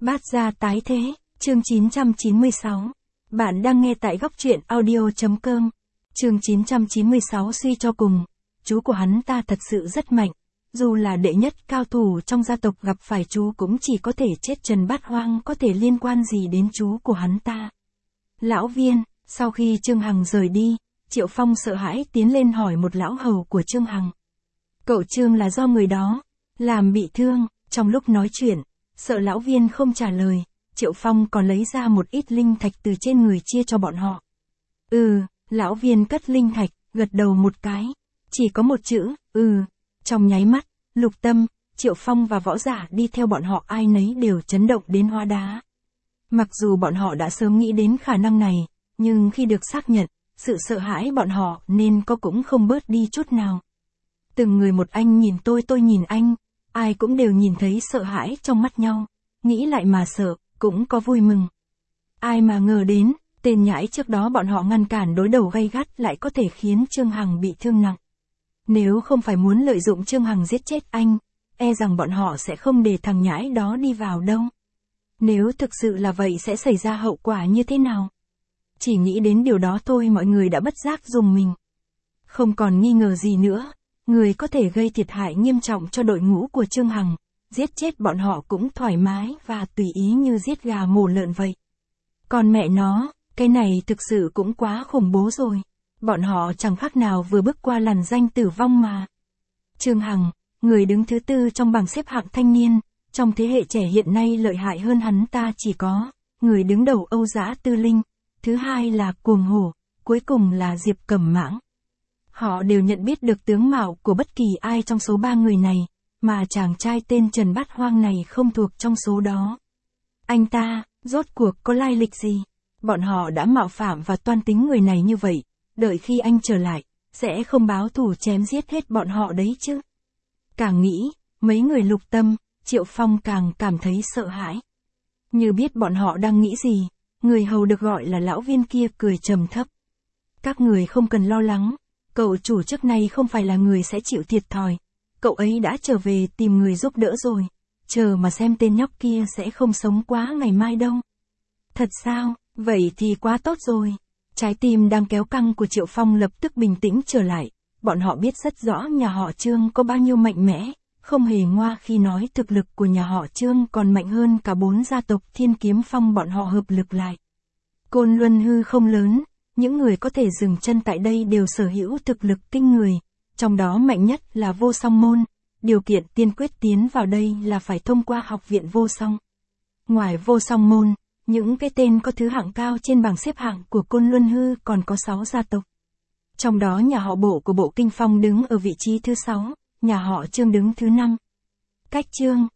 Bát gia tái thế, chương 996. Bạn đang nghe tại góc truyện audio.com. Chương 996 suy cho cùng, chú của hắn ta thật sự rất mạnh. Dù là đệ nhất cao thủ trong gia tộc gặp phải chú cũng chỉ có thể chết Trần Bát Hoang, có thể liên quan gì đến chú của hắn ta. Lão Viên, sau khi Trương Hằng rời đi, Triệu Phong sợ hãi tiến lên hỏi một lão hầu của Trương Hằng. Cậu Trương là do người đó làm bị thương, trong lúc nói chuyện, sợ lão Viên không trả lời, Triệu Phong còn lấy ra một ít linh thạch từ trên người chia cho bọn họ. Lão Viên cất linh thạch, gật đầu một cái, chỉ có một chữ, trong nháy mắt, Lục Tâm, Triệu Phong và võ giả đi theo bọn họ ai nấy đều chấn động đến hóa đá. Mặc dù bọn họ đã sớm nghĩ đến khả năng này, nhưng khi được xác nhận, sự sợ hãi bọn họ nên có cũng không bớt đi chút nào. Từng người một, anh nhìn tôi nhìn anh, ai cũng đều nhìn thấy sợ hãi trong mắt nhau, nghĩ lại mà sợ, cũng có vui mừng. Ai mà ngờ đến, tên nhãi trước đó bọn họ ngăn cản đối đầu gay gắt lại có thể khiến Trương Hằng bị thương nặng. Nếu không phải muốn lợi dụng Trương Hằng giết chết anh, e rằng bọn họ sẽ không để thằng nhãi đó đi vào đâu. Nếu thực sự là vậy sẽ xảy ra hậu quả như thế nào? Chỉ nghĩ đến điều đó thôi mọi người đã bất giác rùng mình. Không còn nghi ngờ gì nữa, người có thể gây thiệt hại nghiêm trọng cho đội ngũ của Trương Hằng, giết chết bọn họ cũng thoải mái và tùy ý như giết gà mổ lợn vậy. Còn mẹ nó, cái này thực sự cũng quá khủng bố rồi. Bọn họ chẳng khác nào vừa bước qua lằn ranh tử vong mà. Trương Hằng, người đứng thứ tư trong bảng xếp hạng thanh niên, trong thế hệ trẻ hiện nay lợi hại hơn hắn ta chỉ có người đứng đầu Âu Dã Tư Linh, thứ hai là Cuồng Hổ, cuối cùng là Diệp Cẩm Mãng. Họ đều nhận biết được tướng mạo của bất kỳ ai trong số ba người này, mà chàng trai tên Trần Bát Hoang này không thuộc trong số đó. Anh ta, rốt cuộc có lai lịch gì? Bọn họ đã mạo phạm và toan tính người này như vậy, đợi khi anh trở lại, sẽ không báo thù chém giết hết bọn họ đấy chứ. Càng nghĩ, mấy người Lục Tâm, Triệu Phong càng cảm thấy sợ hãi. Như biết bọn họ đang nghĩ gì, người hầu được gọi là lão Viên kia cười trầm thấp. Các người không cần lo lắng, cậu chủ trước nay không phải là người sẽ chịu thiệt thòi. Cậu ấy đã trở về tìm người giúp đỡ rồi, chờ mà xem tên nhóc kia sẽ không sống quá ngày mai đâu. Thật sao, vậy thì quá tốt rồi. Trái tim đang kéo căng của Triệu Phong lập tức bình tĩnh trở lại, bọn họ biết rất rõ nhà họ Trương có bao nhiêu mạnh mẽ, không hề ngoa khi nói thực lực của nhà họ Trương còn mạnh hơn cả 4 gia tộc Thiên Kiếm Phong bọn họ hợp lực lại. Côn Luân hư không lớn, những người có thể dừng chân tại đây đều sở hữu thực lực kinh người, trong đó mạnh nhất là Vô Song Môn, điều kiện tiên quyết tiến vào đây là phải thông qua học viện Vô Song. Ngoài Vô Song Môn, những cái tên có thứ hạng cao trên bảng xếp hạng của Côn Luân hư còn có 6 gia tộc. Trong đó nhà họ Bộ của Bộ Kinh Phong đứng ở vị trí thứ 6, nhà họ Trương đứng thứ 5. Cách Trương,